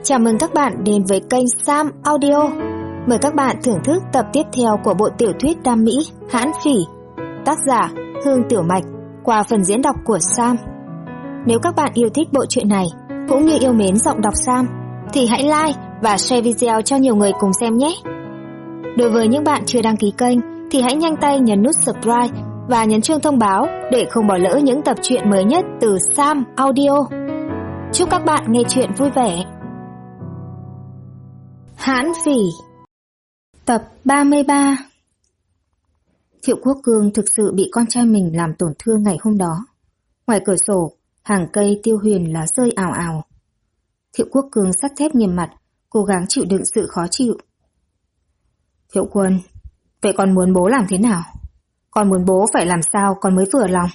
Chào mừng các bạn đến với kênh Sam Audio. Mời các bạn thưởng thức tập tiếp theo của bộ tiểu thuyết Đam Mỹ Hãn Phỉ, tác giả Hương Tiểu Mạch, qua phần diễn đọc của Sam. Nếu các bạn yêu thích bộ truyện này cũng như yêu mến giọng đọc Sam thì hãy like và share video cho nhiều người cùng xem nhé. Đối với những bạn chưa đăng ký kênh thì hãy nhanh tay nhấn nút subscribe và nhấn chuông thông báo để không bỏ lỡ những tập truyện mới nhất từ Sam Audio. Chúc các bạn nghe truyện vui vẻ. Hãn Phỉ, tập 33. Thiệu Quốc Cương thực sự bị con trai mình làm tổn thương ngày hôm đó. Ngoài cửa sổ, hàng cây tiêu huyền lá rơi ào ào. Thiệu Quốc Cương sắt thép nghiêm mặt, cố gắng chịu đựng sự khó chịu. Thiệu Quân, vậy con muốn bố làm thế nào? Con muốn bố phải làm sao con mới vừa lòng?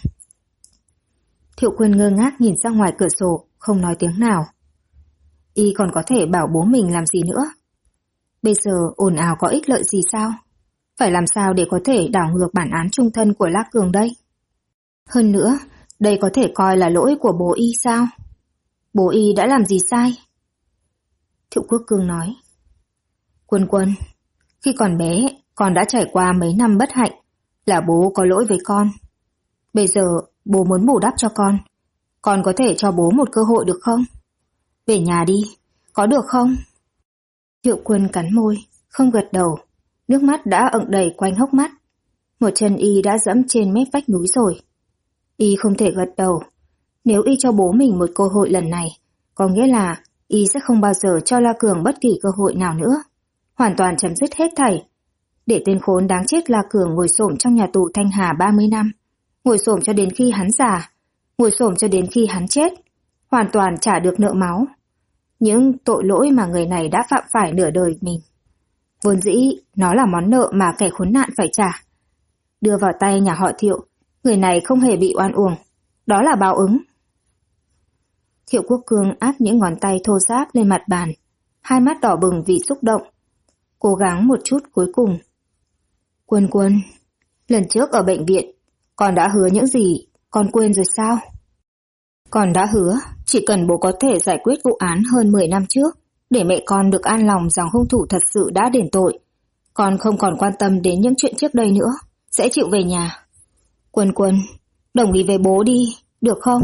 Thiệu Quân ngơ ngác nhìn ra ngoài cửa sổ, không nói tiếng nào. Y còn có thể bảo bố mình làm gì nữa? Bây giờ ồn ào có ích lợi gì sao? Phải làm sao để có thể đảo ngược bản án chung thân của La Cường đây? Hơn nữa, đây có thể coi là lỗi của bố Y sao? Bố Y đã làm gì sai? Thiệu Quốc Cương nói. Quân, khi còn bé, con đã trải qua mấy năm bất hạnh, là bố có lỗi với con. Bây giờ, bố muốn bù đắp cho con có thể cho bố một cơ hội được không? Về nhà đi, có được không? Thiệu Quân cắn môi, không gật đầu, nước mắt đã ẩn đầy quanh hốc mắt. Một chân Y đã dẫm trên mép vách núi rồi. Y không thể gật đầu. Nếu Y cho bố mình một cơ hội lần này, có nghĩa là Y sẽ không bao giờ cho La Cường bất kỳ cơ hội nào nữa. Hoàn toàn chấm dứt hết thảy. Để tên khốn đáng chết La Cường ngồi xổm trong nhà tù Thanh Hà 30 năm. Ngồi xổm cho đến khi hắn già. Ngồi xổm cho đến khi hắn chết. Hoàn toàn trả được nợ máu. Những tội lỗi mà người này đã phạm phải nửa đời mình. Vốn dĩ, nó là món nợ mà kẻ khốn nạn phải trả. Đưa vào tay nhà họ Thiệu, người này không hề bị oan uổng. Đó là báo ứng. Thiệu Quốc Cương áp những ngón tay thô ráp lên mặt bàn, hai mắt đỏ bừng vì xúc động. Cố gắng một chút cuối cùng. Quân, lần trước ở bệnh viện, con đã hứa những gì, con quên rồi sao? Con đã hứa, chỉ cần bố có thể giải quyết vụ án hơn 10 năm trước, để mẹ con được an lòng rằng hung thủ thật sự đã đền tội. Con không còn quan tâm đến những chuyện trước đây nữa, sẽ chịu về nhà. Quân, đồng ý với bố đi, được không?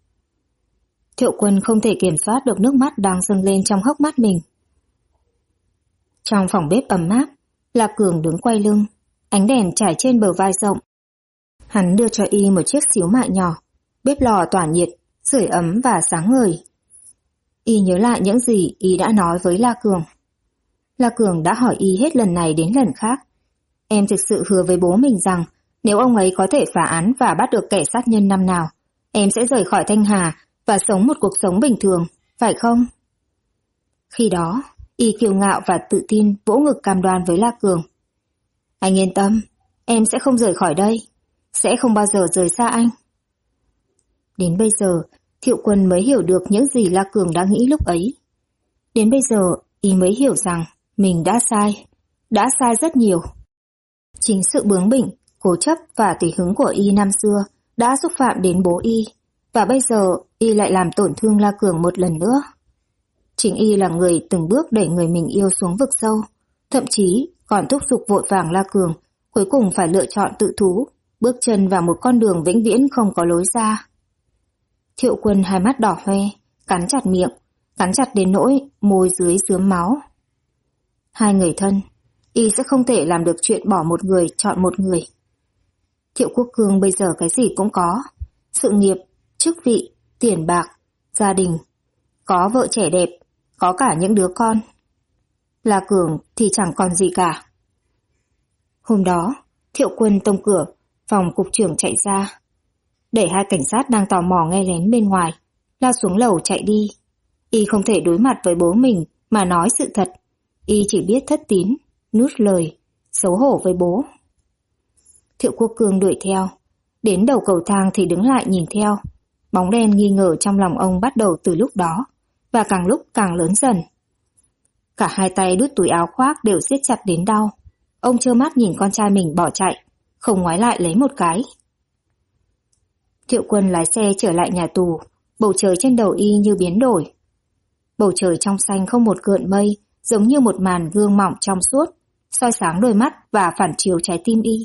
Thiệu Quân không thể kiểm soát được nước mắt đang dâng lên trong hốc mắt mình. Trong phòng bếp ấm áp, La Cường đứng quay lưng, ánh đèn trải trên bờ vai rộng. Hắn đưa cho Y một chiếc xíu mại nhỏ, bếp lò tỏa nhiệt, sưởi ấm và sáng ngời. Y nhớ lại những gì Y đã nói với La Cường. La Cường đã hỏi Y hết lần này đến lần khác. Em thực sự hứa với bố mình rằng nếu ông ấy có thể phá án và bắt được kẻ sát nhân năm nào, em sẽ rời khỏi Thanh Hà và sống một cuộc sống bình thường, phải không? Khi đó, Y kiêu ngạo và tự tin vỗ ngực cam đoan với La Cường. Anh yên tâm, em sẽ không rời khỏi đây, sẽ không bao giờ rời xa anh. Đến bây giờ, Thiệu Quân mới hiểu được những gì La Cường đã nghĩ lúc ấy. Đến bây giờ, Y mới hiểu rằng mình đã sai rất nhiều. Chính sự bướng bỉnh, cố chấp và tùy hứng của Y năm xưa đã xúc phạm đến bố Y, và bây giờ Y lại làm tổn thương La Cường một lần nữa. Chính Y là người từng bước đẩy người mình yêu xuống vực sâu, thậm chí còn thúc giục vội vàng La Cường cuối cùng phải lựa chọn tự thú, bước chân vào một con đường vĩnh viễn không có lối ra. Thiệu Quân hai mắt đỏ hoe, cắn chặt miệng, cắn chặt đến nỗi môi dưới rướm máu. Hai người thân, Y sẽ không thể làm được chuyện bỏ một người chọn một người. Thiệu Quốc Cương bây giờ cái gì cũng có, sự nghiệp, chức vị, tiền bạc, gia đình, có vợ trẻ đẹp, có cả những đứa con. La Cường thì chẳng còn gì cả. Hôm đó, Thiệu Quân tông cửa, phòng cục trưởng chạy ra. Để hai cảnh sát đang tò mò nghe lén bên ngoài, lao xuống lầu chạy đi. Y không thể đối mặt với bố mình mà nói sự thật. Y chỉ biết thất tín, nuốt lời, xấu hổ với bố. Thiệu Quốc Cương đuổi theo. Đến đầu cầu thang thì đứng lại nhìn theo. Bóng đen nghi ngờ trong lòng ông bắt đầu từ lúc đó, và càng lúc càng lớn dần. Cả hai tay đút túi áo khoác đều siết chặt đến đau. Ông trơ mắt nhìn con trai mình bỏ chạy, không ngoái lại lấy một cái. Thiệu Quân lái xe trở lại nhà tù, bầu trời trên đầu Y như biến đổi. Bầu trời trong xanh không một gợn mây, giống như một màn gương mỏng trong suốt, soi sáng đôi mắt và phản chiếu trái tim y.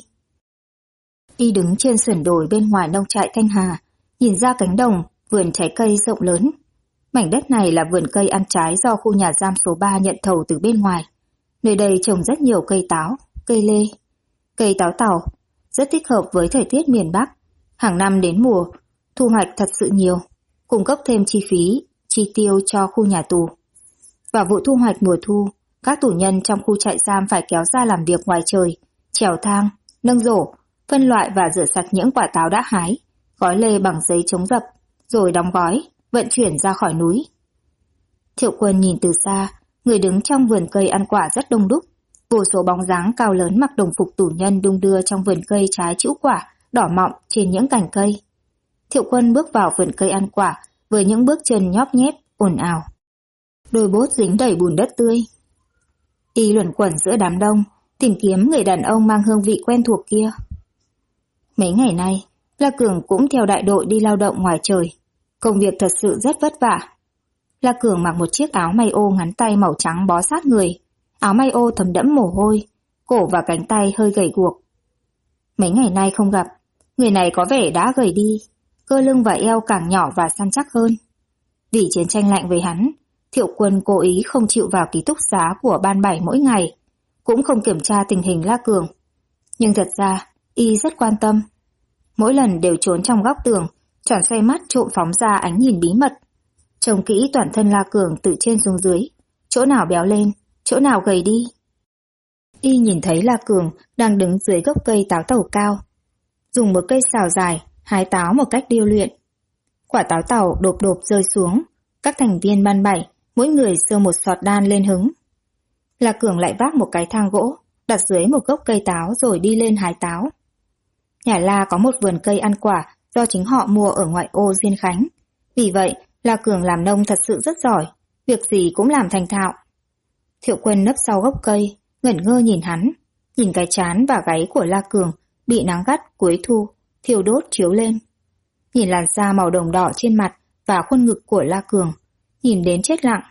Y đứng trên sườn đồi bên ngoài nông trại Thanh Hà, nhìn ra cánh đồng, vườn trái cây rộng lớn. Mảnh đất này là vườn cây ăn trái do khu nhà giam số 3 nhận thầu từ bên ngoài. Nơi đây trồng rất nhiều cây táo, cây lê, cây táo tàu, rất thích hợp với thời tiết miền Bắc. Hàng năm đến mùa, thu hoạch thật sự nhiều, cung cấp thêm chi phí, chi tiêu cho khu nhà tù. Vào vụ thu hoạch mùa thu, các tù nhân trong khu trại giam phải kéo ra làm việc ngoài trời, trèo thang, nâng rổ, phân loại và rửa sạch những quả táo đã hái, gói lê bằng giấy chống dập, rồi đóng gói, vận chuyển ra khỏi núi. Thiệu Quân nhìn từ xa, người đứng trong vườn cây ăn quả rất đông đúc, vô số bóng dáng cao lớn mặc đồng phục tù nhân đung đưa trong vườn cây trái trĩu quả, đỏ mọng trên những cành cây. Thiệu Quân bước vào vườn cây ăn quả với những bước chân nhóp nhép, ồn ào. Đôi bốt dính đầy bùn đất tươi. Y luẩn quẩn giữa đám đông, tìm kiếm người đàn ông mang hương vị quen thuộc kia. Mấy ngày nay, La Cường cũng theo đại đội đi lao động ngoài trời. Công việc thật sự rất vất vả. La Cường mặc một chiếc áo may ô ngắn tay màu trắng bó sát người. Áo may ô thấm đẫm mồ hôi, cổ và cánh tay hơi gầy guộc. Mấy ngày nay không gặp, người này có vẻ đã gầy đi, cơ lưng và eo càng nhỏ và săn chắc hơn. Vì chiến tranh lạnh với hắn, Thiệu Quân cố ý không chịu vào ký túc xá của ban 7 mỗi ngày, cũng không kiểm tra tình hình La Cường. Nhưng thật ra, y rất quan tâm. Mỗi lần đều trốn trong góc tường, tròn xoay mắt trộm phóng ra ánh nhìn bí mật. Trông kỹ toàn thân La Cường từ trên xuống dưới, chỗ nào béo lên, chỗ nào gầy đi. Y nhìn thấy La Cường đang đứng dưới gốc cây táo tàu cao, dùng một cây sào dài hái táo một cách điêu luyện. Quả táo tàu đột đột rơi xuống, các thành viên ban 7 mỗi người giơ một sọt đan lên hứng. La Cường lại vác một cái thang gỗ, đặt dưới một gốc cây táo rồi đi lên hái táo. Nhà La có một vườn cây ăn quả do chính họ mua ở ngoại ô Diên Khánh. Vì vậy, La Cường làm nông thật sự rất giỏi, việc gì cũng làm thành thạo. Thiệu Quân nấp sau gốc cây, ngẩn ngơ nhìn hắn, nhìn cái trán và gáy của La Cường bị nắng gắt cuối thu, thiêu đốt chiếu lên. Nhìn làn da màu đồng đỏ trên mặt và khuôn ngực của La Cường, nhìn đến chết lặng.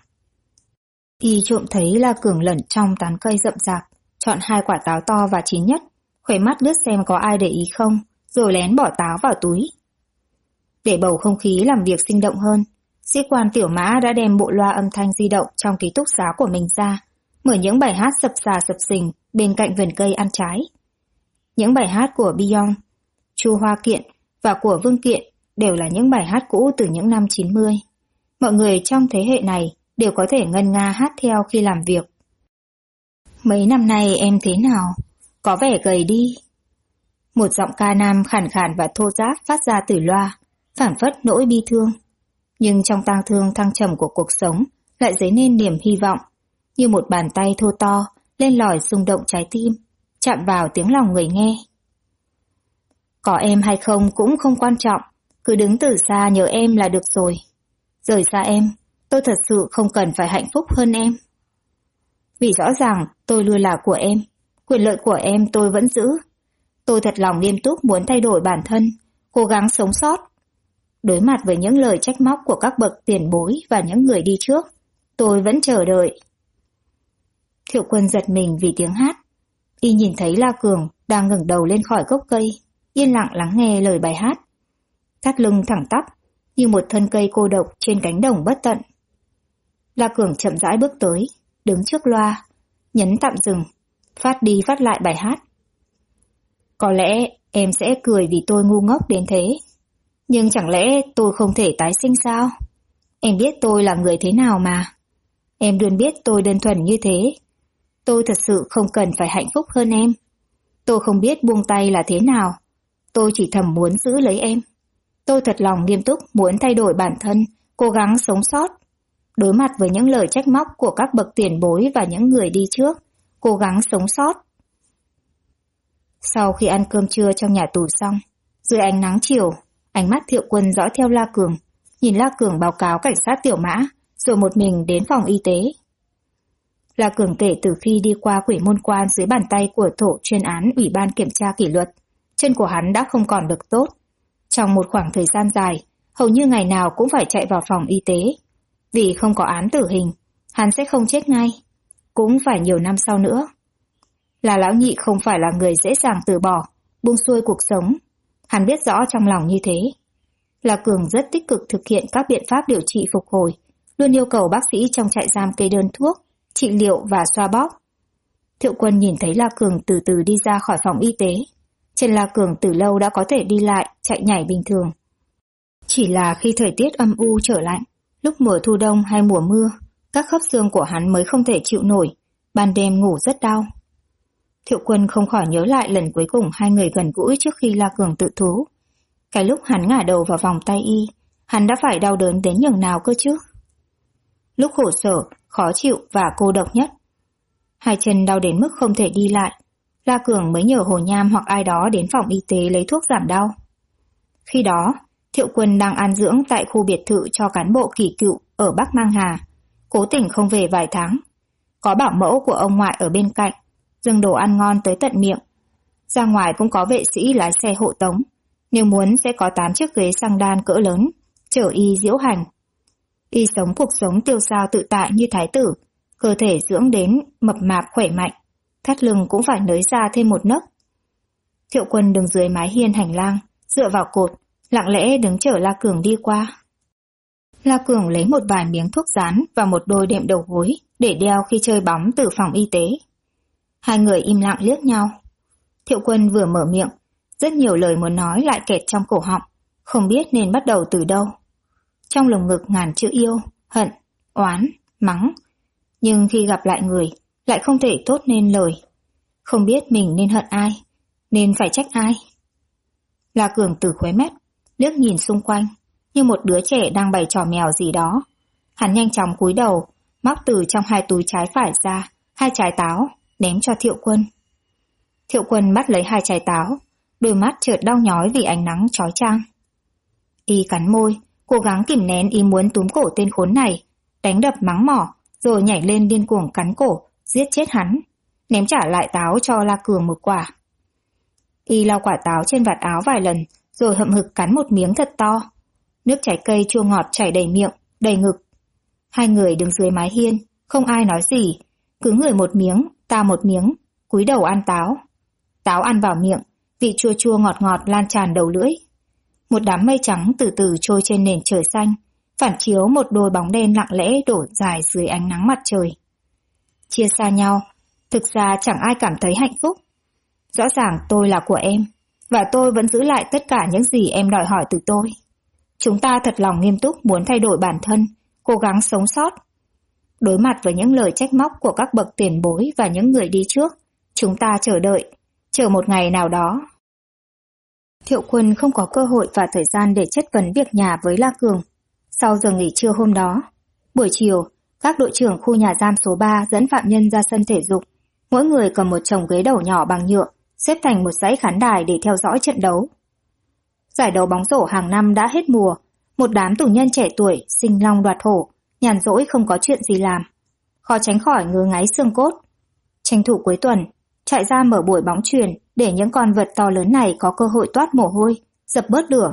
Y trộm thấy La Cường lẩn trong tán cây rậm rạp, chọn 2 quả táo to và chín nhất, khuấy mắt lướt xem có ai để ý không, rồi lén bỏ táo vào túi. Để bầu không khí làm việc sinh động hơn, sĩ quan Tiểu Mã đã đem bộ loa âm thanh di động trong ký túc xá của mình ra, mở những bài hát sập sà sập sình bên cạnh vườn cây ăn trái. Những bài hát của Beyond, Chu Hoa Kiện và của Vương Kiện đều là những bài hát cũ từ những năm 90. Mọi người trong thế hệ này đều có thể ngân nga hát theo khi làm việc. Mấy năm nay em thế nào? Có vẻ gầy đi. Một giọng ca nam khàn khàn và thô ráp phát ra từ loa, phảng phất nỗi bi thương. Nhưng trong tang thương thăng trầm của cuộc sống lại dấy nên niềm hy vọng, như một bàn tay thô to lên lỏi rung động trái tim, chạm vào tiếng lòng người nghe. Có em hay không cũng không quan trọng, cứ đứng từ xa nhớ em là được rồi. Rời xa em, tôi thật sự không cần phải hạnh phúc hơn em. Vì rõ ràng tôi luôn là của em, quyền lợi của em tôi vẫn giữ. Tôi thật lòng nghiêm túc muốn thay đổi bản thân, cố gắng sống sót. Đối mặt với những lời trách móc của các bậc tiền bối và những người đi trước, tôi vẫn chờ đợi. Thiệu Quân giật mình vì tiếng hát. Y nhìn thấy La Cường đang ngẩng đầu lên khỏi gốc cây, yên lặng lắng nghe lời bài hát. Thắt lưng thẳng tắp, như một thân cây cô độc trên cánh đồng bất tận. La Cường chậm rãi bước tới, đứng trước loa, nhấn tạm dừng, phát đi phát lại bài hát. Có lẽ em sẽ cười vì tôi ngu ngốc đến thế. Nhưng chẳng lẽ tôi không thể tái sinh sao? Em biết tôi là người thế nào mà. Em luôn biết tôi đơn thuần như thế. Tôi thật sự không cần phải hạnh phúc hơn em. Tôi không biết buông tay là thế nào. Tôi chỉ thầm muốn giữ lấy em. Tôi thật lòng nghiêm túc muốn thay đổi bản thân, cố gắng sống sót. Đối mặt với những lời trách móc của các bậc tiền bối và những người đi trước, cố gắng sống sót. Sau khi ăn cơm trưa trong nhà tù xong, dưới ánh nắng chiều, ánh mắt Thiệu Quân dõi theo La Cường, nhìn La Cường báo cáo cảnh sát Tiểu Mã, rồi một mình đến phòng y tế. La Cường kể từ khi đi qua quỷ môn quan dưới bàn tay của tổ chuyên án Ủy ban Kiểm tra Kỷ luật, chân của hắn đã không còn được tốt. Trong một khoảng thời gian dài, hầu như ngày nào cũng phải chạy vào phòng y tế. Vì không có án tử hình, hắn sẽ không chết ngay, cũng phải nhiều năm sau nữa. Là Lão Nhị không phải là người dễ dàng từ bỏ, buông xuôi cuộc sống. Hắn biết rõ trong lòng như thế. La Cường rất tích cực thực hiện các biện pháp điều trị phục hồi, luôn yêu cầu bác sĩ trong trại giam kê đơn thuốc, trị liệu và xoa bóp. Thiệu Quân nhìn thấy La Cường từ từ đi ra khỏi phòng y tế. Chân La Cường từ lâu đã có thể đi lại, chạy nhảy bình thường. Chỉ là khi thời tiết âm u trở lạnh, lúc mùa thu đông hay mùa mưa, các khớp xương của hắn mới không thể chịu nổi, ban đêm ngủ rất đau. Thiệu Quân không khỏi nhớ lại lần cuối cùng hai người gần gũi trước khi La Cường tự thú. Cái lúc hắn ngả đầu vào vòng tay y, hắn đã phải đau đớn đến nhường nào cơ chứ? Lúc khổ sở, khó chịu và cô độc nhất. Hai chân đau đến mức không thể đi lại, La Cường mới nhờ Hồ Nham hoặc ai đó đến phòng y tế lấy thuốc giảm đau. Khi đó, Thiệu Quân đang an dưỡng tại khu biệt thự cho cán bộ kỳ cựu ở Bắc Mang Hà, cố tình không về vài tháng. Có bảo mẫu của ông ngoại ở bên cạnh, dâng đồ ăn ngon tới tận miệng. Ra ngoài cũng có vệ sĩ lái xe hộ tống, nếu muốn sẽ có 8 chiếc ghế xăng đan cỡ lớn, chở y diễu hành. Y sống cuộc sống tiêu dao tự tại như thái tử, cơ thể dưỡng đến mập mạp khỏe mạnh, thắt lưng cũng phải nới ra thêm một nấc. Thiệu Quân đứng dưới mái hiên hành lang, dựa vào cột, lặng lẽ đứng chờ La Cường đi qua. La Cường lấy một vài miếng thuốc rán và một đôi đệm đầu gối để đeo khi chơi bóng từ phòng y tế. Hai người im lặng liếc nhau. Thiệu Quân vừa mở miệng, rất nhiều lời muốn nói lại kẹt trong cổ họng, không biết nên bắt đầu từ đâu. Trong lồng ngực ngàn chữ yêu, hận, oán, mắng. Nhưng khi gặp lại người, lại không thể thốt nên lời. Không biết mình nên hận ai, nên phải trách ai. La Cường từ khóe mép, liếc nhìn xung quanh, như một đứa trẻ đang bày trò mèo gì đó. Hắn nhanh chóng cúi đầu, móc từ trong hai túi trái phải ra, 2 trái táo, ném cho Thiệu Quân. Thiệu Quân bắt lấy 2 trái táo, đôi mắt chợt đau nhói vì ánh nắng chói chang. Y cắn môi, cố gắng kìm nén ý muốn túm cổ tên khốn này, đánh đập mắng mỏ, rồi nhảy lên điên cuồng cắn cổ, giết chết hắn, ném trả lại táo cho La Cường một quả. Y lau quả táo trên vạt áo vài lần, rồi hậm hực cắn một miếng thật to. Nước trái cây chua ngọt chảy đầy miệng, đầy ngực. Hai người đứng dưới mái hiên, không ai nói gì, cứ người một miếng, ta một miếng, cúi đầu ăn táo. Táo ăn vào miệng, vị chua chua ngọt ngọt lan tràn đầu lưỡi. Một đám mây trắng từ từ trôi trên nền trời xanh, phản chiếu một đôi bóng đen lặng lẽ đổ dài dưới ánh nắng mặt trời. Chia xa nhau, thực ra chẳng ai cảm thấy hạnh phúc. Rõ ràng tôi là của em, và tôi vẫn giữ lại tất cả những gì em đòi hỏi từ tôi. Chúng ta thật lòng nghiêm túc muốn thay đổi bản thân, cố gắng sống sót. Đối mặt với những lời trách móc của các bậc tiền bối và những người đi trước, chúng ta chờ đợi, chờ một ngày nào đó. Thiệu Quân không có cơ hội và thời gian để chất vấn việc nhà với La Cường. Sau giờ nghỉ trưa hôm đó, buổi chiều, các đội trưởng khu nhà giam số 3 dẫn phạm nhân ra sân thể dục. Mỗi người cầm một chồng ghế đầu nhỏ bằng nhựa, xếp thành một dãy khán đài để theo dõi trận đấu. Giải đấu bóng rổ hàng năm đã hết mùa, một đám tù nhân trẻ tuổi sinh long đoạt hổ, nhàn rỗi không có chuyện gì làm. Khó tránh khỏi ngứa ngáy xương cốt. Tranh thủ cuối tuần, trại giam mở buổi bóng chuyền để những con vật to lớn này có cơ hội toát mồ hôi, dập bớt lửa.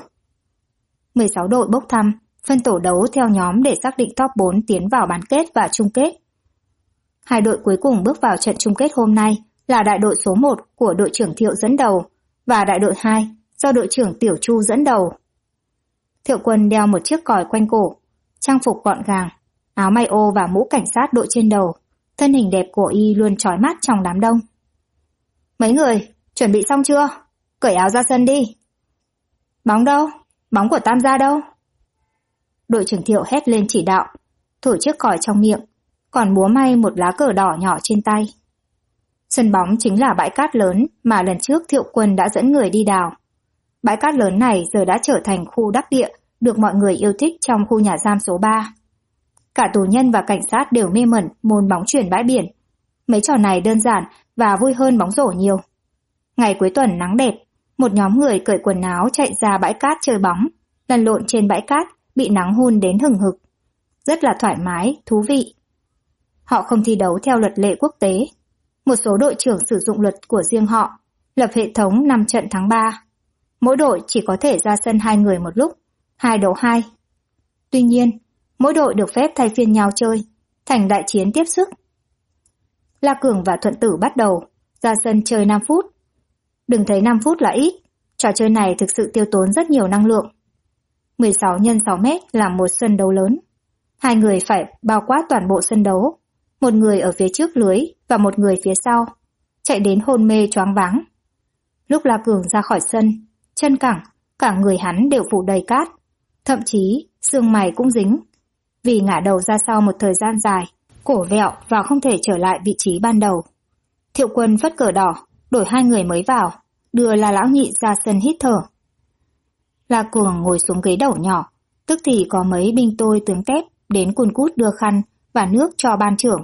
16 đội bốc thăm, phân tổ đấu theo nhóm để xác định top 4 tiến vào bán kết và chung kết. Hai đội cuối cùng bước vào trận chung kết hôm nay là đại đội số 1 của đội trưởng Thiệu dẫn đầu và đại đội 2 do đội trưởng Tiểu Chu dẫn đầu. Thiệu Quân đeo một chiếc còi quanh cổ, trang phục gọn gàng, áo may ô và mũ cảnh sát đội trên đầu, thân hình đẹp của y luôn chói mắt trong đám đông. Mấy người, chuẩn bị xong chưa? Cởi áo ra sân đi. Bóng đâu? Bóng của Tam gia đâu? Đội trưởng Thiệu hét lên chỉ đạo, thổi chiếc còi trong miệng, còn múa may một lá cờ đỏ nhỏ trên tay. Sân bóng chính là bãi cát lớn mà lần trước Thiệu Quân đã dẫn người đi đào. Bãi cát lớn này giờ đã trở thành khu đắc địa được mọi người yêu thích trong khu nhà giam số 3. Cả tù nhân và cảnh sát đều mê mẩn môn bóng chuyền bãi biển. Mấy trò này đơn giản và vui hơn bóng rổ nhiều. Ngày cuối tuần nắng đẹp, một nhóm người cởi quần áo chạy ra bãi cát chơi bóng, lăn lộn trên bãi cát bị nắng hun đến hừng hực. Rất là thoải mái, thú vị. Họ không thi đấu theo luật lệ quốc tế. Một số đội trưởng sử dụng luật của riêng họ, lập hệ thống 5 trận thắng 3. Mỗi đội chỉ có thể ra sân 2 người một lúc, 2 đấu 2. Tuy nhiên, mỗi đội được phép thay phiên nhau chơi, thành đại chiến tiếp sức. La Cường và Thuận Tử bắt đầu, ra sân chơi 5 phút. Đừng thấy 5 phút là ít, trò chơi này thực sự tiêu tốn rất nhiều năng lượng. 16 x 6 mét là một sân đấu lớn. Hai người phải bao quát toàn bộ sân đấu, một người ở phía trước lưới và một người phía sau, chạy đến hôn mê choáng váng. Lúc La Cường ra khỏi sân, chân cẳng, cả người hắn đều phủ đầy cát, thậm chí xương mày cũng dính. Vì ngả đầu ra sau một thời gian dài, cổ vẹo và không thể trở lại vị trí ban đầu. Thiệu Quân phất cờ đỏ, đổi hai người mới vào, đưa La Lão Nhị ra sân hít thở. La Cường ngồi xuống ghế đầu nhỏ, tức thì có mấy binh tôi tướng tép đến cùn cút đưa khăn và nước cho ban trưởng.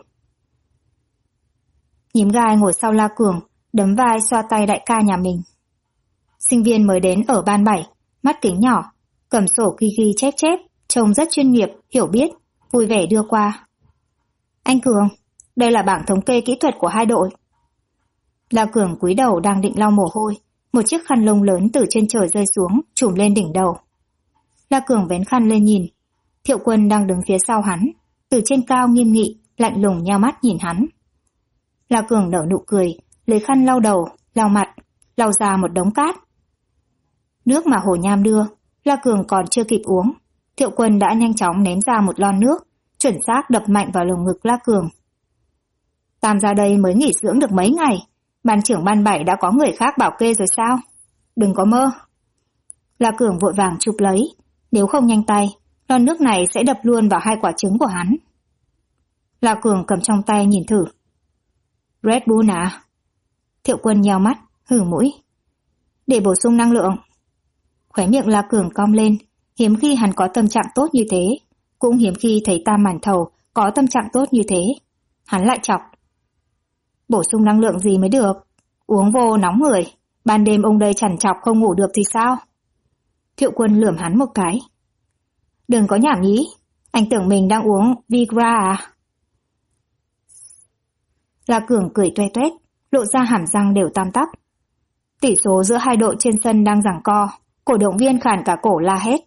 Nhím gai ngồi sau La Cường, đấm vai xoa tay đại ca nhà mình. Sinh viên mới đến ở ban 7, mắt kính nhỏ, cầm sổ ghi ghi chép chép, trông rất chuyên nghiệp, hiểu biết, vui vẻ đưa qua. Anh Cường, đây là bảng thống kê kỹ thuật của hai đội. La Cường cúi đầu đang định lau mồ hôi, một chiếc khăn lông lớn từ trên trời rơi xuống, trùm lên đỉnh đầu. La Cường vén khăn lên nhìn, Thiệu Quân đang đứng phía sau hắn, từ trên cao nghiêm nghị, lạnh lùng nheo mắt nhìn hắn. La Cường nở nụ cười, lấy khăn lau đầu, lau mặt, lau ra một đống cát. Nước mà Hồ Nham đưa, La Cường còn chưa kịp uống, Thiệu Quân đã nhanh chóng ném ra một lon nước, chuẩn xác đập mạnh vào lồng ngực La Cường. Tam ra đây mới nghỉ dưỡng được mấy ngày, ban trưởng ban 7 đã có người khác bảo kê rồi sao? Đừng có mơ. La Cường vội vàng chụp lấy, nếu không nhanh tay, lon nước này sẽ đập luôn vào hai quả trứng của hắn. La Cường cầm trong tay nhìn thử. Red Bull à? Thiệu Quân nheo mắt, hử mũi. Để bổ sung năng lượng. Khóe miệng La Cường cong lên, hiếm khi hắn có tâm trạng tốt như thế, cũng hiếm khi thấy Tam Màn Thầu có tâm trạng tốt như thế. Hắn lại chọc. Bổ sung năng lượng gì mới được? Uống vô nóng người, ban đêm ông đây chằn chọc không ngủ được thì sao? Thiệu Quân lườm hắn một cái. Đừng có nhảm nhí, anh tưởng mình đang uống Vigra à? La Cường cười toe toét, lộ ra hàm răng đều tam tắp. Tỷ số giữa hai đội trên sân đang giằng co, cổ động viên khàn cả cổ la hét.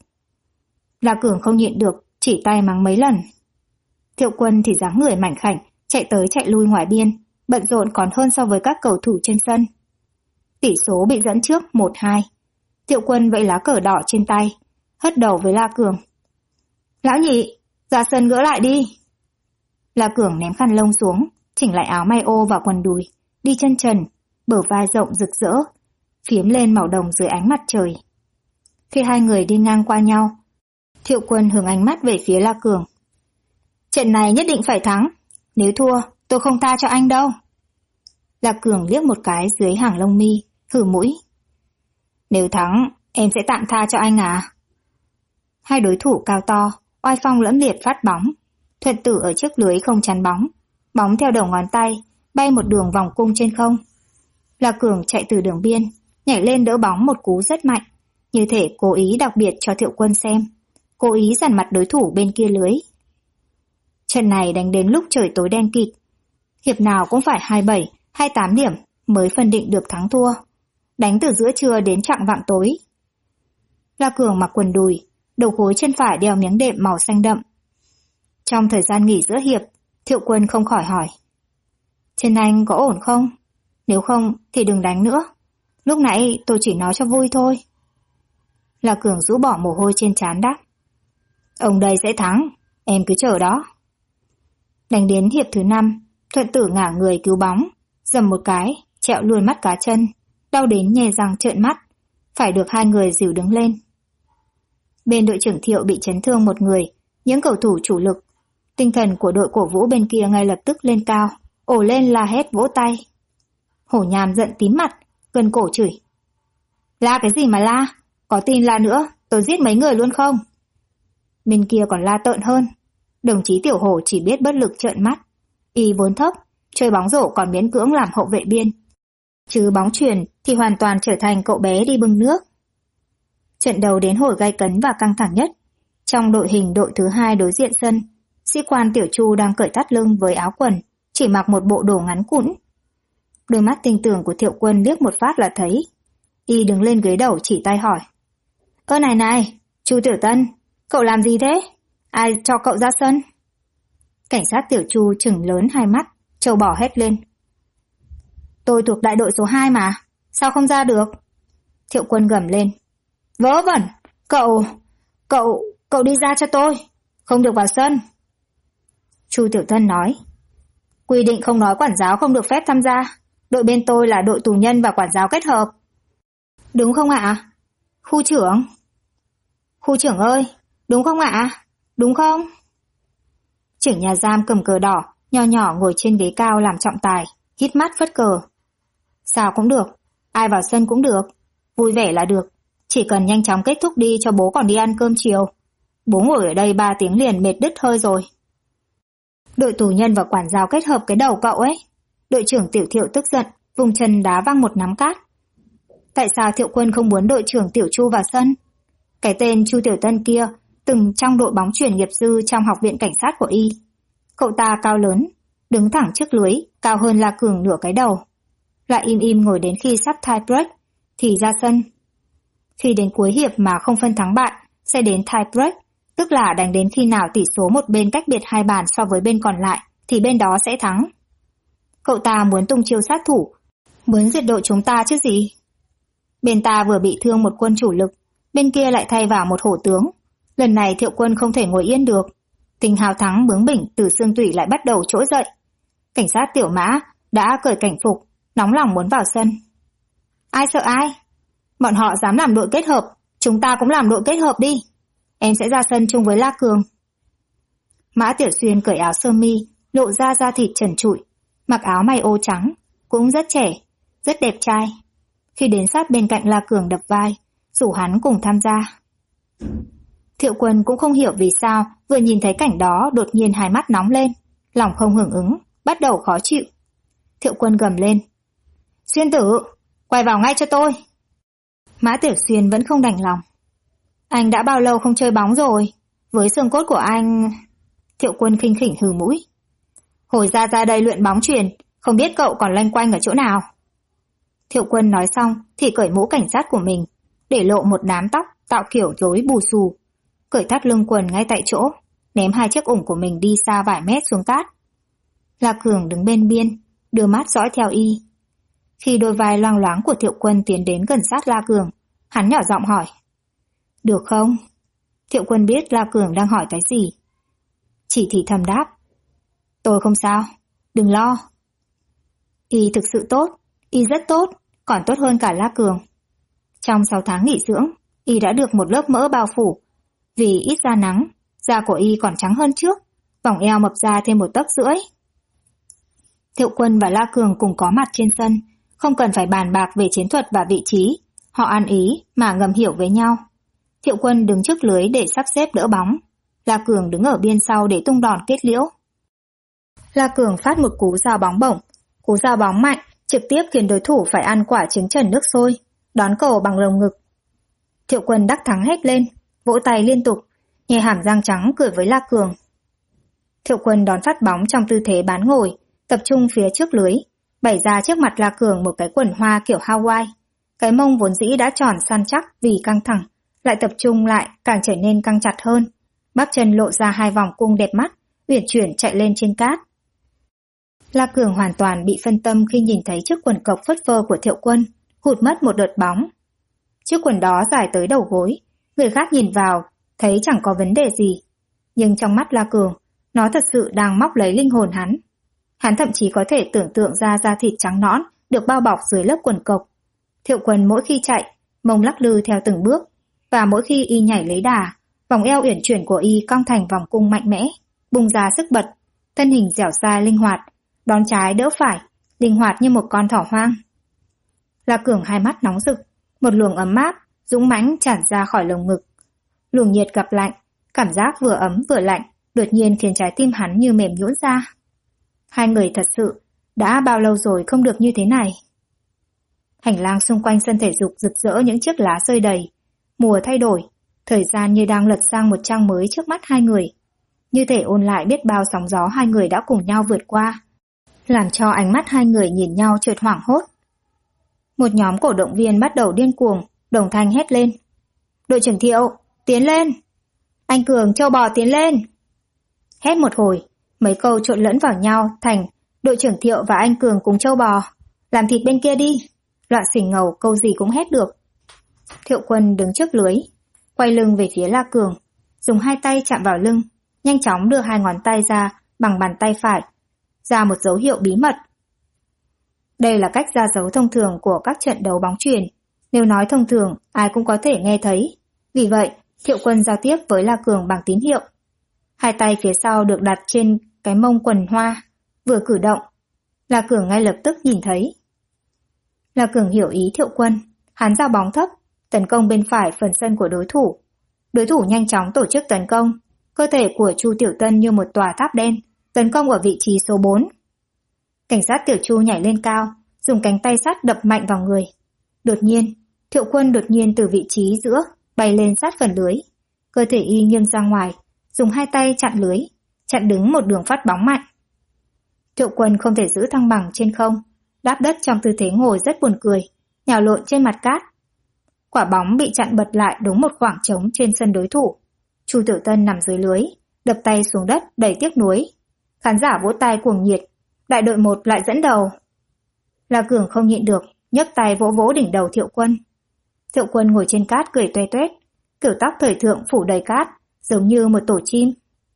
La Cường không nhịn được, chỉ tay mắng mấy lần. Thiệu Quân thì dáng người mảnh khảnh, chạy tới chạy lui ngoài biên, bận rộn còn hơn so với các cầu thủ trên sân. Tỷ số bị dẫn trước 1-2. Thiệu Quân vẫy lá cờ đỏ trên tay, hất đầu với La Cường. Lão Nhị, ra sân gỡ lại đi. La Cường ném khăn lông xuống, chỉnh lại áo may ô và quần đùi, đi chân trần, bờ vai rộng rực rỡ, phiếm lên màu đồng dưới ánh mặt trời. Khi hai người đi ngang qua nhau, Thiệu Quân hướng ánh mắt về phía La Cường. Trận này nhất định phải thắng, nếu thua tôi không tha cho anh đâu. La Cường liếc một cái dưới hàng lông mi, hử mũi. Nếu thắng, em sẽ tạm tha cho anh à? Hai đối thủ cao to, oai phong lẫm liệt phát bóng. Thuận Tử ở trước lưới không chắn bóng, bóng theo đầu ngón tay, bay một đường vòng cung trên không. La Cường chạy từ đường biên, nhảy lên đỡ bóng một cú rất mạnh, như thể cố ý đặc biệt cho Thiệu Quân xem, cố ý dằn mặt đối thủ bên kia lưới. Trận này đánh đến lúc trời tối đen kịt, hiệp nào cũng phải 27, 28 điểm mới phân định được thắng thua, đánh từ giữa trưa đến chạng vạng tối. La Cường mặc quần đùi, đầu gối chân phải đeo miếng đệm màu xanh đậm. Trong thời gian nghỉ giữa hiệp, Thiệu Quân không khỏi hỏi. Chân anh có ổn không? Nếu không thì đừng đánh nữa. Lúc nãy tôi chỉ nói cho vui thôi. La Cường rũ bỏ mồ hôi trên trán đáp. Ông đây sẽ thắng, em cứ chờ đó. Đánh đến hiệp thứ 5, Thuận Tử ngả người cứu bóng, dầm một cái, trẹo luôn mắt cá chân, đau đến nhè răng trợn mắt, phải được hai người dìu đứng lên. Bên đội trưởng Thiệu bị chấn thương một người, những cầu thủ chủ lực. Tinh thần của đội cổ vũ bên kia ngay lập tức lên cao, ồ lên la hét vỗ tay. Hổ Nham giận tím mặt, gân cổ chửi. La cái gì mà la? Có tin la nữa, tôi giết mấy người luôn không? Bên kia còn la tợn hơn. Đồng chí Tiểu Hổ chỉ biết bất lực trợn mắt. Y vốn thấp, chơi bóng rổ còn miễn cưỡng làm hậu vệ biên. Chứ bóng chuyền thì hoàn toàn trở thành cậu bé đi bưng nước. Trận đấu đến hồi gay cấn và căng thẳng nhất. Trong đội hình đội thứ 2 đối diện sân, sĩ quan Tiểu Chu đang cởi tắt lưng với áo quần, chỉ mặc một bộ đồ ngắn cũn. Đôi mắt tinh tường của Thiệu Quân liếc một phát là thấy. Y đứng lên ghế đầu chỉ tay hỏi. Ơ này này, Chu Tiểu Tân, cậu làm gì thế? Ai cho cậu ra sân? Cảnh sát Tiểu Chu trừng lớn hai mắt, trâu bò hét lên. Tôi thuộc đại đội số 2 mà, sao không ra được? Thiệu Quân gầm lên. Vớ vẩn, cậu đi ra cho tôi, không được vào sân. Chu Tiểu Tân nói. Quy định không nói quản giáo không được phép tham gia, đội bên tôi là đội tù nhân và quản giáo kết hợp. Đúng không ạ? Khu trưởng ơi, đúng không ạ? Đúng không? Trưởng nhà giam cầm cờ đỏ, nho nhỏ ngồi trên ghế cao làm trọng tài, hít mắt phất cờ. Sao cũng được, ai vào sân cũng được, vui vẻ là được, chỉ cần nhanh chóng kết thúc đi cho bố còn đi ăn cơm chiều. Bố ngồi ở đây 3 tiếng liền mệt đứt hơi rồi. Đội tù nhân và quản giáo kết hợp cái đầu cậu ấy. Đội trưởng Tiểu Thiệu tức giận, vùng chân đá văng một nắm cát. Tại sao Thiệu Quân không muốn đội trưởng Tiểu Chu vào sân? Cái tên Chu Tiểu Tân kia từng trong đội bóng chuyền nghiệp dư trong học viện cảnh sát của y. Cậu ta cao lớn, đứng thẳng trước lưới, cao hơn La Cường nửa cái đầu. Lại im im ngồi đến khi sắp tie break thì ra sân. Khi đến cuối hiệp mà không phân thắng bại sẽ đến tie break, tức là đánh đến khi nào tỷ số một bên cách biệt 2 bàn so với bên còn lại thì bên đó sẽ thắng. Cậu ta muốn tung chiêu sát thủ, muốn diệt đội chúng ta chứ gì. Bên ta vừa bị thương một quân chủ lực, bên kia lại thay vào một hổ tướng. Lần này Thiệu Quân không thể ngồi yên được. Tình hào thắng bướng bỉnh từ xương tủy lại bắt đầu trỗi dậy. Cảnh sát Tiểu Mã đã cởi cảnh phục, nóng lòng muốn vào sân. Ai sợ ai? Bọn họ dám làm đội kết hợp, chúng ta cũng làm đội kết hợp đi. Em sẽ ra sân chung với La Cường. Mã Tiểu Xuyên cởi áo sơ mi, lộ ra da thịt trần trụi, mặc áo may ô trắng, cũng rất trẻ, rất đẹp trai. Khi đến sát bên cạnh La Cường đập vai, rủ hắn cùng tham gia. Thiệu Quân cũng không hiểu vì sao vừa nhìn thấy cảnh đó đột nhiên hai mắt nóng lên, lòng không hưởng ứng, bắt đầu khó chịu. Thiệu Quân gầm lên. Xuyên tử, quay vào ngay cho tôi. Mã Tiểu Xuyên vẫn không đành lòng. Anh đã bao lâu không chơi bóng rồi? Với xương cốt của anh... Thiệu Quân khinh khỉnh hừ mũi. Hồi ra đây luyện bóng chuyền, không biết cậu còn loanh quanh ở chỗ nào. Thiệu Quân nói xong thì cởi mũ cảnh sát của mình, để lộ một đám tóc tạo kiểu rối bù xù, cởi thắt lưng quần ngay tại chỗ, ném 2 chiếc ủng của mình đi xa vài mét xuống cát. La Cường đứng bên biên, đưa mắt dõi theo y. Khi đôi vai loang loáng của Thiệu Quân tiến đến gần sát La Cường, hắn nhỏ giọng hỏi. Được không? Thiệu Quân biết La Cường đang hỏi cái gì. Chỉ thì thầm đáp. Tôi không sao, đừng lo. Y thực sự tốt, y rất tốt, còn tốt hơn cả La Cường. Trong 6 tháng nghỉ dưỡng, y đã được một lớp mỡ bao phủ. Vì ít ra nắng, da của y còn trắng hơn trước, vòng eo mập ra thêm 1,5 tấc. Thiệu Quân và La Cường cùng có mặt trên sân, không cần phải bàn bạc về chiến thuật và vị trí. Họ ăn ý mà ngầm hiểu với nhau. Thiệu Quân đứng trước lưới để sắp xếp đỡ bóng. La Cường đứng ở biên sau để tung đòn kết liễu. La Cường phát một cú giao bóng bổng. Cú giao bóng mạnh, trực tiếp khiến đối thủ phải ăn quả trứng trần nước sôi, đón cầu bằng lồng ngực. Thiệu Quân đắc thắng hét lên, vỗ tay liên tục, nhe hàm răng trắng cười với La Cường. Thiệu Quân đón phát bóng trong tư thế bán ngồi, tập trung phía trước lưới, bày ra trước mặt La Cường một cái quần hoa kiểu Hawaii. Cái mông vốn dĩ đã tròn săn chắc vì căng thẳng, lại tập trung lại càng trở nên căng chặt hơn. Bắp chân lộ ra 2 vòng cung đẹp mắt, uyển chuyển chạy lên trên cát. La Cường hoàn toàn bị phân tâm khi nhìn thấy chiếc quần cộc phất phơ của Thiệu Quân, hụt mất một đợt bóng. Chiếc quần đó dài tới đầu gối, người khác nhìn vào, thấy chẳng có vấn đề gì. Nhưng trong mắt La Cường, nó thật sự đang móc lấy linh hồn hắn. Hắn thậm chí có thể tưởng tượng ra da thịt trắng nõn được bao bọc dưới lớp quần cộc. Thiệu Quân mỗi khi chạy, mông lắc lư theo từng bước, và mỗi khi y nhảy lấy đà, vòng eo uyển chuyển của y cong thành vòng cung mạnh mẽ, bung ra sức bật, thân hình dẻo dai linh hoạt, đón trái đỡ phải, linh hoạt như một con thỏ hoang. La Cường hai mắt nóng rực, một luồng ấm áp, dũng mãnh tràn ra khỏi lồng ngực. Luồng nhiệt gặp lạnh, cảm giác vừa ấm vừa lạnh, đột nhiên khiến trái tim hắn như mềm nhũn ra. Hai người thật sự, đã bao lâu rồi không được như thế này. Hành lang xung quanh sân thể dục rực rỡ những chiếc lá rơi đầy. Mùa thay đổi, thời gian như đang lật sang một trang mới trước mắt hai người. Như thể ôn lại biết bao sóng gió hai người đã cùng nhau vượt qua, làm cho ánh mắt hai người nhìn nhau chợt hoảng hốt. Một nhóm cổ động viên bắt đầu điên cuồng, đồng thanh hét lên. Đội trưởng Thiệu, tiến lên! Anh Cường, châu bò tiến lên! Hét một hồi, mấy câu trộn lẫn vào nhau thành đội trưởng Thiệu và anh Cường cùng châu bò. Làm thịt bên kia đi! Loạn xỉnh ngầu câu gì cũng hét được. Thiệu Quân đứng trước lưới, quay lưng về phía La Cường, dùng hai tay chạm vào lưng, nhanh chóng đưa hai ngón tay ra bằng bàn tay phải, ra một dấu hiệu bí mật. Đây là cách ra dấu thông thường của các trận đấu bóng chuyền. Nếu nói thông thường, ai cũng có thể nghe thấy. Vì vậy, Thiệu Quân giao tiếp với La Cường bằng tín hiệu. Hai tay phía sau được đặt trên cái mông quần hoa, vừa cử động, La Cường ngay lập tức nhìn thấy. La Cường hiểu ý Thiệu Quân, hắn giao bóng thấp, tấn công bên phải phần sân của đối thủ. Đối thủ nhanh chóng tổ chức tấn công, cơ thể của Chu Tiểu Tân như một tòa tháp đen, tấn công ở vị trí số 4. Cảnh sát Tiểu Chu nhảy lên cao, dùng cánh tay sắt đập mạnh vào người. Đột nhiên, Thiệu Quân đột nhiên từ vị trí giữa bay lên sát phần lưới, cơ thể y nghiêng ra ngoài, dùng hai tay chặn lưới, chặn đứng một đường phát bóng mạnh. Thiệu Quân không thể giữ thăng bằng trên không, đáp đất trong tư thế ngồi rất buồn cười, nhào lộn trên mặt cát. Quả bóng bị chặn bật lại đúng một khoảng trống trên sân đối thủ. Chu Tiểu Tân nằm dưới lưới, đập tay xuống đất đầy tiếc nuối. Khán giả vỗ tay cuồng nhiệt, đại đội 1 lại dẫn đầu. La Cường không nhịn được, nhấc tay vỗ vỗ đỉnh đầu Thiệu Quân. Thiệu Quân ngồi trên cát cười toe toét, kiểu tóc thời thượng phủ đầy cát, giống như một tổ chim.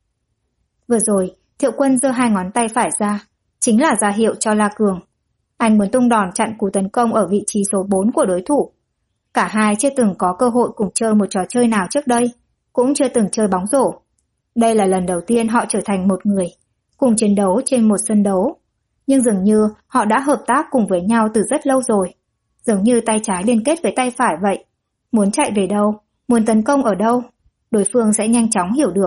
Vừa rồi, Thiệu Quân giơ hai ngón tay phải ra, chính là ra hiệu cho La Cường. Anh muốn tung đòn chặn cú tấn công ở vị trí số 4 của đối thủ. Cả hai chưa từng có cơ hội cùng chơi một trò chơi nào trước đây, cũng chưa từng chơi bóng rổ. Đây là lần đầu tiên họ trở thành một người, cùng chiến đấu trên một sân đấu. Nhưng dường như họ đã hợp tác cùng với nhau từ rất lâu rồi. Giống như tay trái liên kết với tay phải vậy. Muốn chạy về đâu, muốn tấn công ở đâu, đối phương sẽ nhanh chóng hiểu được.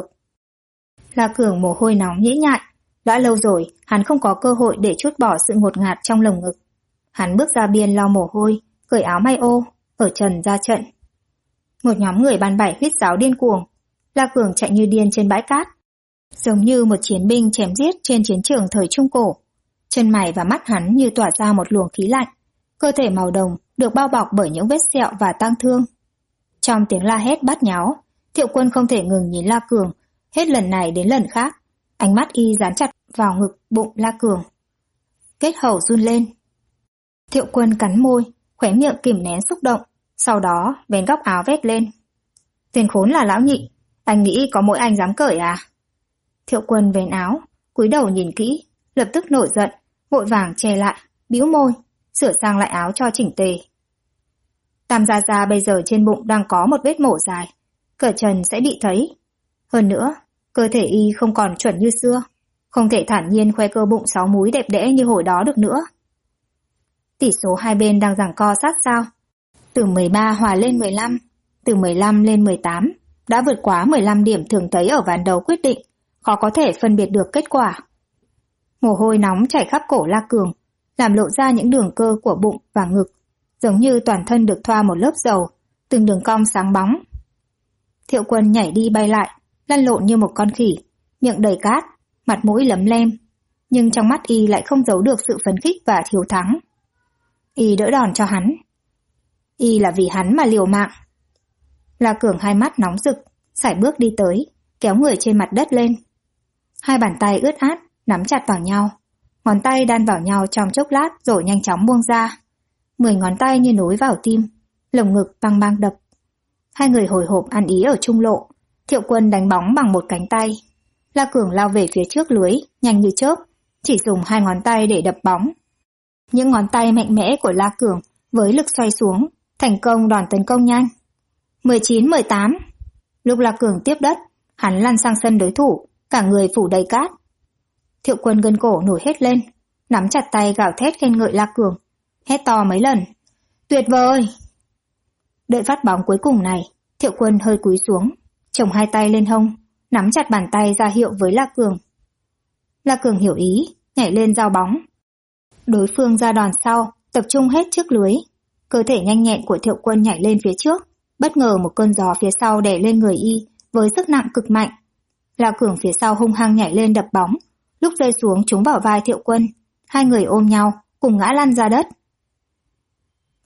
La Cường mồ hôi nóng nhễ nhại. Đã lâu rồi, hắn không có cơ hội để trút bỏ sự ngột ngạt trong lồng ngực. Hắn bước ra biên lau mồ hôi, cởi áo may ô, ở trần ra trận. Một nhóm người ban bảy huýt sáo điên cuồng. La Cường chạy như điên trên bãi cát, giống như một chiến binh chém giết trên chiến trường thời Trung Cổ. Chân mày và mắt hắn như tỏa ra một luồng khí lạnh, cơ thể màu đồng được bao bọc bởi những vết sẹo và tang thương. Trong tiếng la hét bát nháo, Thiệu Quân không thể ngừng nhìn La Cường, hết lần này đến lần khác, ánh mắt y dán chặt vào ngực bụng La Cường. Kết hầu run lên. Thiệu Quân cắn môi, khóe miệng kìm nén xúc động, sau đó vén góc áo vét lên. Tên khốn là lão nhị, anh nghĩ có mỗi anh dám cởi à? Thiệu Quân vén áo, cúi đầu nhìn kỹ, lập tức nổi giận, vội vàng che lại, bĩu môi, sửa sang lại áo cho chỉnh tề. Tam Gia Gia bây giờ trên bụng đang có một vết mổ dài, cởi trần sẽ bị thấy. Hơn nữa, cơ thể y không còn chuẩn như xưa, không thể thản nhiên khoe cơ bụng 6 múi đẹp đẽ như hồi đó được nữa. Tỷ số hai bên đang giằng co sát sao. Từ 13 hòa lên 15, từ 15 lên 18, đã vượt quá 15 điểm thường thấy ở ván đấu quyết định, khó có thể phân biệt được kết quả. Mồ hôi nóng chảy khắp cổ La Cường, làm lộ ra những đường cơ của bụng và ngực, giống như toàn thân được thoa một lớp dầu, từng đường cong sáng bóng. Thiệu Quân nhảy đi bay lại, lăn lộn như một con khỉ, miệng đầy cát, mặt mũi lấm lem, nhưng trong mắt y lại không giấu được sự phấn khích và thiếu thắng. Y đỡ đòn cho hắn. Y là vì hắn mà liều mạng. La Cường hai mắt nóng rực, sải bước đi tới, kéo người trên mặt đất lên. Hai bàn tay ướt át, nắm chặt vào nhau. Ngón tay đan vào nhau trong chốc lát rồi nhanh chóng buông ra. 10 ngón tay như nối vào tim, lồng ngực bang bang đập. Hai người hồi hộp ăn ý ở trung lộ. Thiệu Quân đánh bóng bằng một cánh tay. La Cường lao về phía trước lưới, nhanh như chớp, chỉ dùng hai ngón tay để đập bóng. Những ngón tay mạnh mẽ của La Cường với lực xoay xuống, thành công đòn tấn công nhanh. 19-18. Lúc La Cường tiếp đất, hắn lăn sang sân đối thủ, cả người phủ đầy cát. Thiệu Quân gân cổ nổi hết lên, nắm chặt tay gào thét khen ngợi La Cường, hét to mấy lần. Tuyệt vời! Đợi phát bóng cuối cùng này, Thiệu Quân hơi cúi xuống, chồng hai tay lên hông, nắm chặt bàn tay ra hiệu với La Cường. La Cường hiểu ý, nhảy lên giao bóng. Đối phương ra đòn sau, tập trung hết trước lưới. Cơ thể nhanh nhẹn của Thiệu Quân nhảy lên phía trước, bất ngờ một cơn gió phía sau đè lên người y với sức nặng cực mạnh. La Cường phía sau hung hăng nhảy lên đập bóng, lúc rơi xuống trúng vào vai Thiệu Quân. Hai người ôm nhau, cùng ngã lăn ra đất.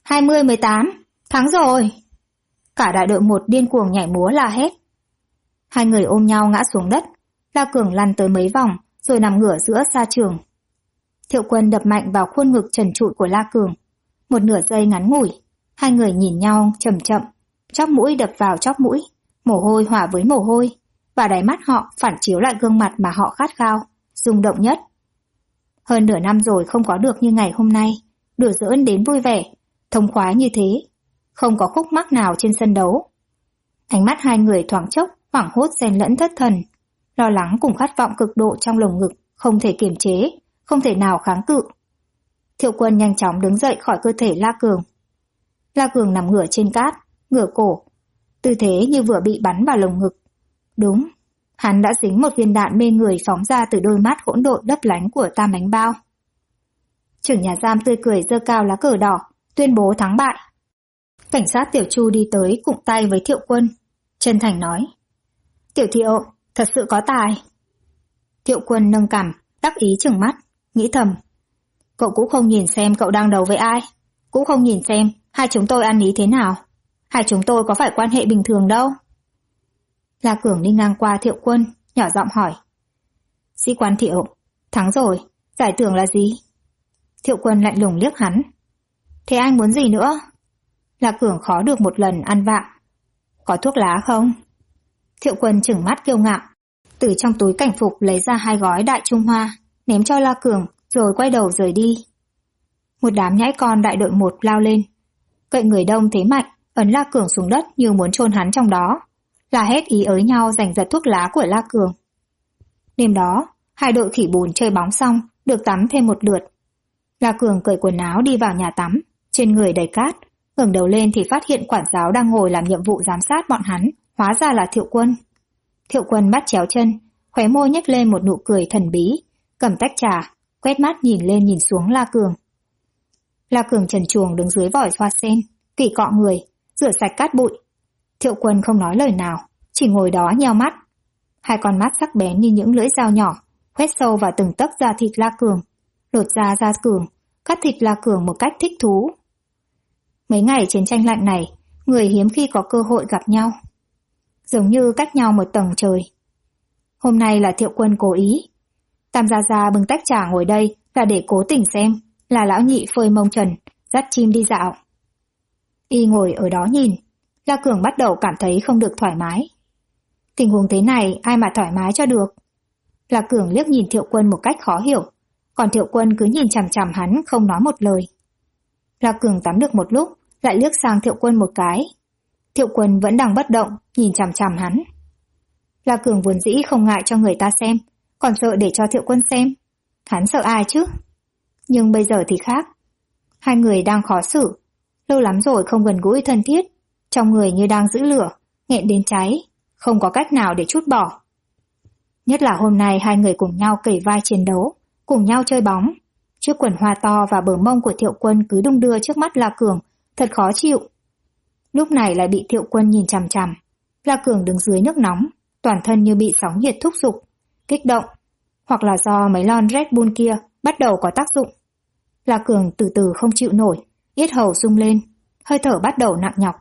20-18, thắng rồi! Cả đại đội 1 điên cuồng nhảy múa la hét. Hai người ôm nhau ngã xuống đất. La Cường lăn tới mấy vòng rồi nằm ngửa giữa sa trường. Thiệu Quân đập mạnh vào khuôn ngực trần trụi của La Cường. Một nửa giây ngắn ngủi, hai người nhìn nhau chậm chậm, chóp mũi đập vào chóp mũi, mồ hôi hòa với mồ hôi, và đáy mắt họ phản chiếu lại gương mặt mà họ khát khao, rung động nhất. Hơn nửa năm rồi không có được như ngày hôm nay, đùa giỡn đến vui vẻ, thông khoái như thế, không có khúc mắc nào trên sân đấu. Ánh mắt hai người thoáng chốc, hoảng hốt xen lẫn thất thần, lo lắng cùng khát vọng cực độ trong lồng ngực, không thể kiềm chế, không thể nào kháng cự. Thiệu Quân nhanh chóng đứng dậy khỏi cơ thể La Cường. La Cường nằm ngửa trên cát, ngửa cổ, tư thế như vừa bị bắn vào lồng ngực. Đúng, hắn đã dính một viên đạn mê người phóng ra từ đôi mắt hỗn độn lấp lánh của Tam Ánh Bao. Trưởng nhà giam tươi cười giơ cao lá cờ đỏ, tuyên bố thắng bại. Cảnh sát Tiểu Chu đi tới cụng tay với Thiệu Quân, chân thành nói: Tiểu Thiệu, thật sự có tài. Thiệu Quân nâng cằm, đắc ý trừng mắt, nghĩ thầm: Cậu cũng không nhìn xem cậu đang đấu với ai, cũng không nhìn xem hai chúng tôi ăn ý thế nào, hai chúng tôi có phải quan hệ bình thường đâu. La Cường đi ngang qua Thiệu Quân, nhỏ giọng hỏi: Sĩ quan Thiệu, thắng rồi, giải thưởng là gì? Thiệu Quân lạnh lùng liếc hắn: Thế anh muốn gì nữa? La Cường khó được một lần ăn vạ: Có thuốc lá không? Thiệu Quân trừng mắt kiêu ngạo, từ trong túi cảnh phục lấy ra 2 gói Đại Trung Hoa, ném cho La Cường rồi quay đầu rời đi. Một đám nhãi con đại đội 1 lao lên, cậy người đông thế mạnh, ấn La Cường xuống đất như muốn chôn hắn trong đó, là hét ý ới nhau giành giật thuốc lá của La Cường. Đêm đó, hai đội khỉ bùn chơi bóng xong, được tắm thêm một lượt. La Cường cởi quần áo đi vào nhà tắm, trên người đầy cát, ngẩng đầu lên thì phát hiện quản giáo đang ngồi làm nhiệm vụ giám sát bọn hắn, hóa ra là Thiệu Quân. Thiệu Quân bắt chéo chân, khóe môi nhếch lên một nụ cười thần bí, cầm tách trà, quét mắt nhìn lên nhìn xuống La Cường. La Cường trần truồng đứng dưới vòi hoa sen, kỵ cọ người, rửa sạch cát bụi. Thiệu Quân không nói lời nào, chỉ ngồi đó nheo mắt. Hai con mắt sắc bén như những lưỡi dao nhỏ, khoét sâu vào từng tấc da thịt La Cường, lột da Cường, cắt thịt La Cường một cách thích thú. Mấy ngày chiến tranh lạnh này, người hiếm khi có cơ hội gặp nhau, giống như cách nhau một tầng trời. Hôm nay là Thiệu Quân cố ý. Tam Gia Gia bưng tách trà ngồi đây là để cố tình xem là lão nhị phơi mông trần, dắt chim đi dạo. Y ngồi ở đó nhìn, La Cường bắt đầu cảm thấy không được thoải mái. Tình huống thế này ai mà thoải mái cho được. La Cường liếc nhìn Thiệu Quân một cách khó hiểu, còn Thiệu Quân cứ nhìn chằm chằm hắn không nói một lời. La Cường tắm được một lúc, lại liếc sang Thiệu Quân một cái. Thiệu Quân vẫn đang bất động, nhìn chằm chằm hắn. La Cường vốn dĩ không ngại cho người ta xem, còn sợ để cho Thiệu Quân xem. Hắn sợ ai chứ? Nhưng bây giờ thì khác. Hai người đang khó xử, lâu lắm rồi không gần gũi thân thiết, trong người như đang giữ lửa, nghẹn đến cháy, không có cách nào để trút bỏ. Nhất là hôm nay hai người cùng nhau kề vai chiến đấu, cùng nhau chơi bóng. Chiếc quần hoa to và bờ mông của Thiệu Quân cứ đung đưa trước mắt La Cường, thật khó chịu. Lúc này lại bị Thiệu Quân nhìn chằm chằm. La Cường đứng dưới nước nóng, toàn thân như bị sóng nhiệt thúc giục, kích động, hoặc là do mấy lon Red Bull kia bắt đầu có tác dụng. La Cường từ từ không chịu nổi, yết hầu rung lên, hơi thở bắt đầu nặng nhọc.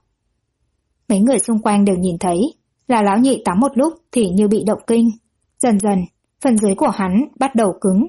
Mấy người xung quanh đều nhìn thấy là lão nhị tắm một lúc thì như bị động kinh, dần dần phần dưới của hắn bắt đầu cứng.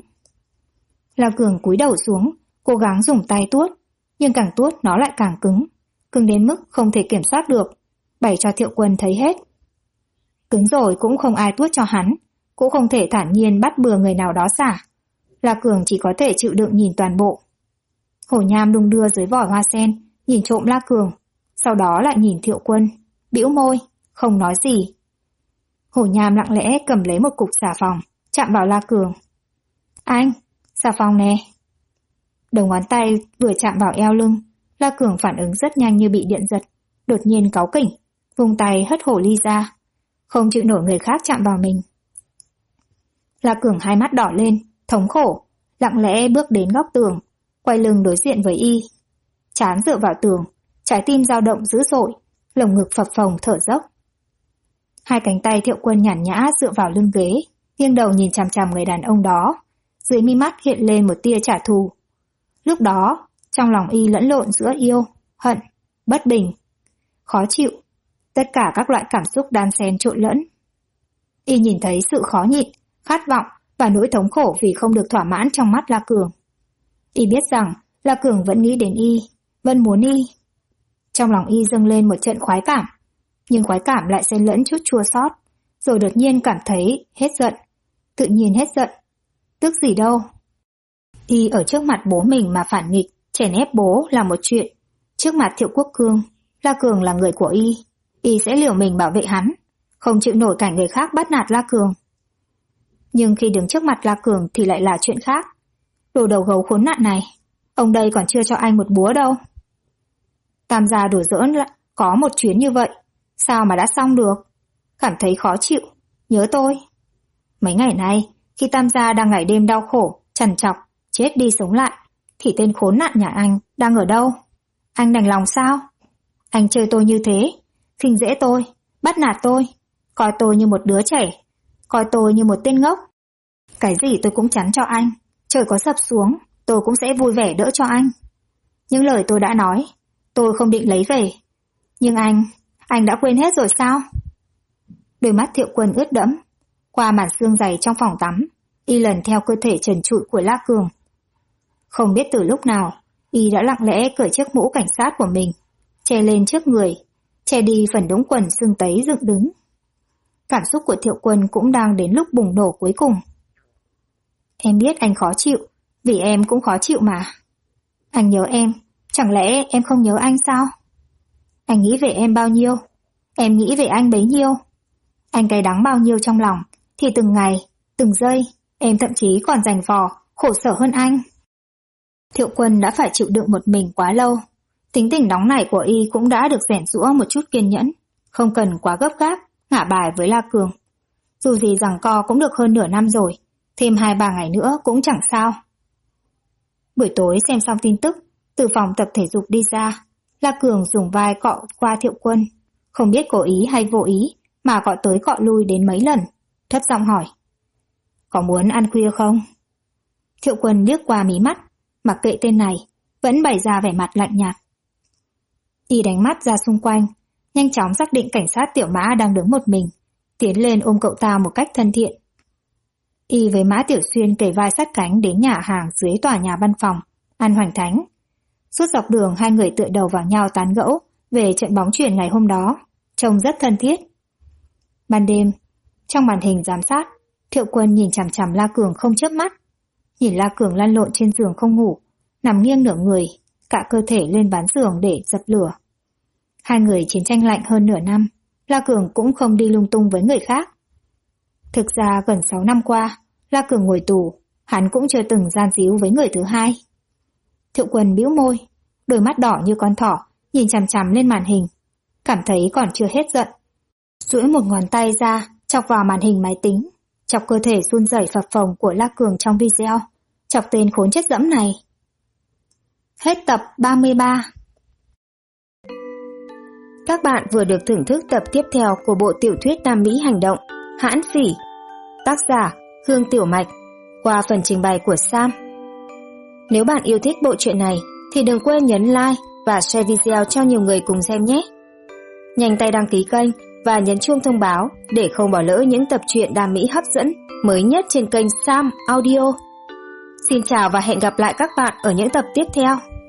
La Cường cúi đầu xuống, cố gắng dùng tay tuốt, nhưng càng tuốt nó lại càng cứng đến mức không thể kiểm soát được, bày cho Thiệu Quân thấy hết. Cứng rồi cũng không ai tuốt cho hắn, cũng không thể thản nhiên bắt bừa người nào đó xả. La Cường chỉ có thể chịu đựng nhìn toàn bộ. Hổ Nham đung đưa dưới vòi hoa sen, nhìn trộm La Cường, sau đó lại nhìn Thiệu Quân, bĩu môi, không nói gì. Hổ Nham lặng lẽ cầm lấy một cục xà phòng, chạm vào La Cường. Anh, xà phòng nè. Đầu ngón tay vừa chạm vào eo lưng, La Cường phản ứng rất nhanh như bị điện giật, đột nhiên cáu kỉnh, vung tay hất hổ ly ra, không chịu nổi người khác chạm vào mình. La Cường hai mắt đỏ lên, thống khổ, lặng lẽ bước đến góc tường, quay lưng đối diện với y. Trán dựa vào tường, trái tim dao động dữ dội, lồng ngực phập phồng thở dốc. Hai cánh tay Thiệu Quân nhàn nhã dựa vào lưng ghế, nghiêng đầu nhìn chằm chằm người đàn ông đó, dưới mi mắt hiện lên một tia trả thù. Lúc đó, trong lòng y lẫn lộn giữa yêu, hận, bất bình, khó chịu, tất cả các loại cảm xúc đan xen trộn lẫn. Y nhìn thấy sự khó nhịn, khát vọng và nỗi thống khổ vì không được thỏa mãn trong mắt La Cường. Y biết rằng La Cường vẫn nghĩ đến Y, vẫn muốn Y. Trong lòng Y dâng lên một trận khoái cảm, nhưng khoái cảm lại xen lẫn chút chua xót, rồi đột nhiên cảm thấy hết giận. Tự nhiên hết giận. Tức gì đâu. Y ở trước mặt bố mình mà phản nghịch, chèn ép bố là một chuyện. Trước mặt Thiệu Quốc Cương, La Cường là người của Y sẽ liều mình bảo vệ hắn, không chịu nổi cảnh người khác bắt nạt La Cường. Nhưng khi đứng trước mặt La Cường thì lại là chuyện khác. Đồ đầu gấu khốn nạn này, ông đây còn chưa cho anh một búa đâu. Tam gia đùa giỡn có một chuyến như vậy, sao mà đã xong được? Cảm thấy khó chịu, nhớ tôi. Mấy ngày nay, khi Tam gia đang ngày đêm đau khổ, trằn trọc, chết đi sống lại, thì tên khốn nạn nhà anh đang ở đâu? Anh đành lòng sao? Anh chơi tôi như thế, khinh dễ tôi, bắt nạt tôi, coi tôi như một đứa trẻ, coi tôi như một tên ngốc. Cái gì tôi cũng chắn cho anh, trời có sập xuống, tôi cũng sẽ vui vẻ đỡ cho anh. Những lời tôi đã nói, tôi không định lấy về. Nhưng anh đã quên hết rồi sao? Đôi mắt Thiệu Quân ướt đẫm, qua màn sương dày trong phòng tắm, Y lần theo cơ thể trần trụi của La Cường. Không biết từ lúc nào, Y đã lặng lẽ cởi chiếc mũ cảnh sát của mình, che lên trước người, che đi phần đống quần sưng tấy dựng đứng. Cảm xúc của Thiệu Quân cũng đang đến lúc bùng nổ cuối cùng. Em biết anh khó chịu, vì em cũng khó chịu mà. Anh nhớ em, chẳng lẽ em không nhớ anh sao? Anh nghĩ về em bao nhiêu, em nghĩ về anh bấy nhiêu. Anh cay đắng bao nhiêu trong lòng, thì từng ngày, từng giây, em thậm chí còn giành vò, khổ sở hơn anh. Thiệu Quân đã phải chịu đựng một mình quá lâu. Tính tình nóng nảy của Y cũng đã được rèn giũa một chút kiên nhẫn, không cần quá gấp gáp, ngả bài với La Cường. Dù gì giằng co cũng được hơn nửa năm rồi, thêm 2-3 ngày nữa cũng chẳng sao. Buổi tối xem xong tin tức, từ phòng tập thể dục đi ra, La Cường dùng vai cọ qua Thiệu Quân, không biết cố ý hay vô ý mà cọ tới cọ lui đến mấy lần, thấp giọng hỏi: Có muốn ăn khuya không? Thiệu Quân liếc qua mí mắt, mặc kệ tên này, vẫn bày ra vẻ mặt lạnh nhạt. Y đánh mắt ra xung quanh, nhanh chóng xác định cảnh sát Tiểu Mã đang đứng một mình, tiến lên ôm cậu ta một cách thân thiện. Y với Mã Tiểu Xuyên kề vai sát cánh đến nhà hàng dưới tòa nhà văn phòng, ăn hoành thánh. Suốt dọc đường hai người tựa đầu vào nhau tán gẫu về trận bóng chuyền ngày hôm đó, trông rất thân thiết. Ban đêm, trong màn hình giám sát, Thiệu Quân nhìn chằm chằm La Cường không chớp mắt. Nhìn La Cường lăn lộn trên giường không ngủ, nằm nghiêng nửa người, cả cơ thể lên bán giường để dập lửa. Hai người chiến tranh lạnh hơn nửa năm, La Cường cũng không đi lung tung với người khác. Thực ra gần 6 năm qua, La Cường ngồi tù, hắn cũng chưa từng gian díu với người thứ hai. Thiệu Quân bĩu môi, đôi mắt đỏ như con thỏ, nhìn chằm chằm lên màn hình, cảm thấy còn chưa hết giận. Duỗi một ngón tay ra, chọc vào màn hình máy tính, chọc cơ thể run rẩy phập phồng của La Cường trong video, chọc tên khốn chất dẫm này. Hết tập 33. Các bạn vừa được thưởng thức tập tiếp theo của bộ tiểu thuyết Nam Mỹ hành động Hãn Phỉ, tác giả Hương Tiểu Mạch, qua phần trình bày của Sam. Nếu bạn yêu thích bộ truyện này thì đừng quên nhấn like và share video cho nhiều người cùng xem nhé. Nhanh tay đăng ký kênh và nhấn chuông thông báo để không bỏ lỡ những tập truyện Nam Mỹ hấp dẫn mới nhất trên kênh Sam Audio. Xin chào và hẹn gặp lại các bạn ở những tập tiếp theo.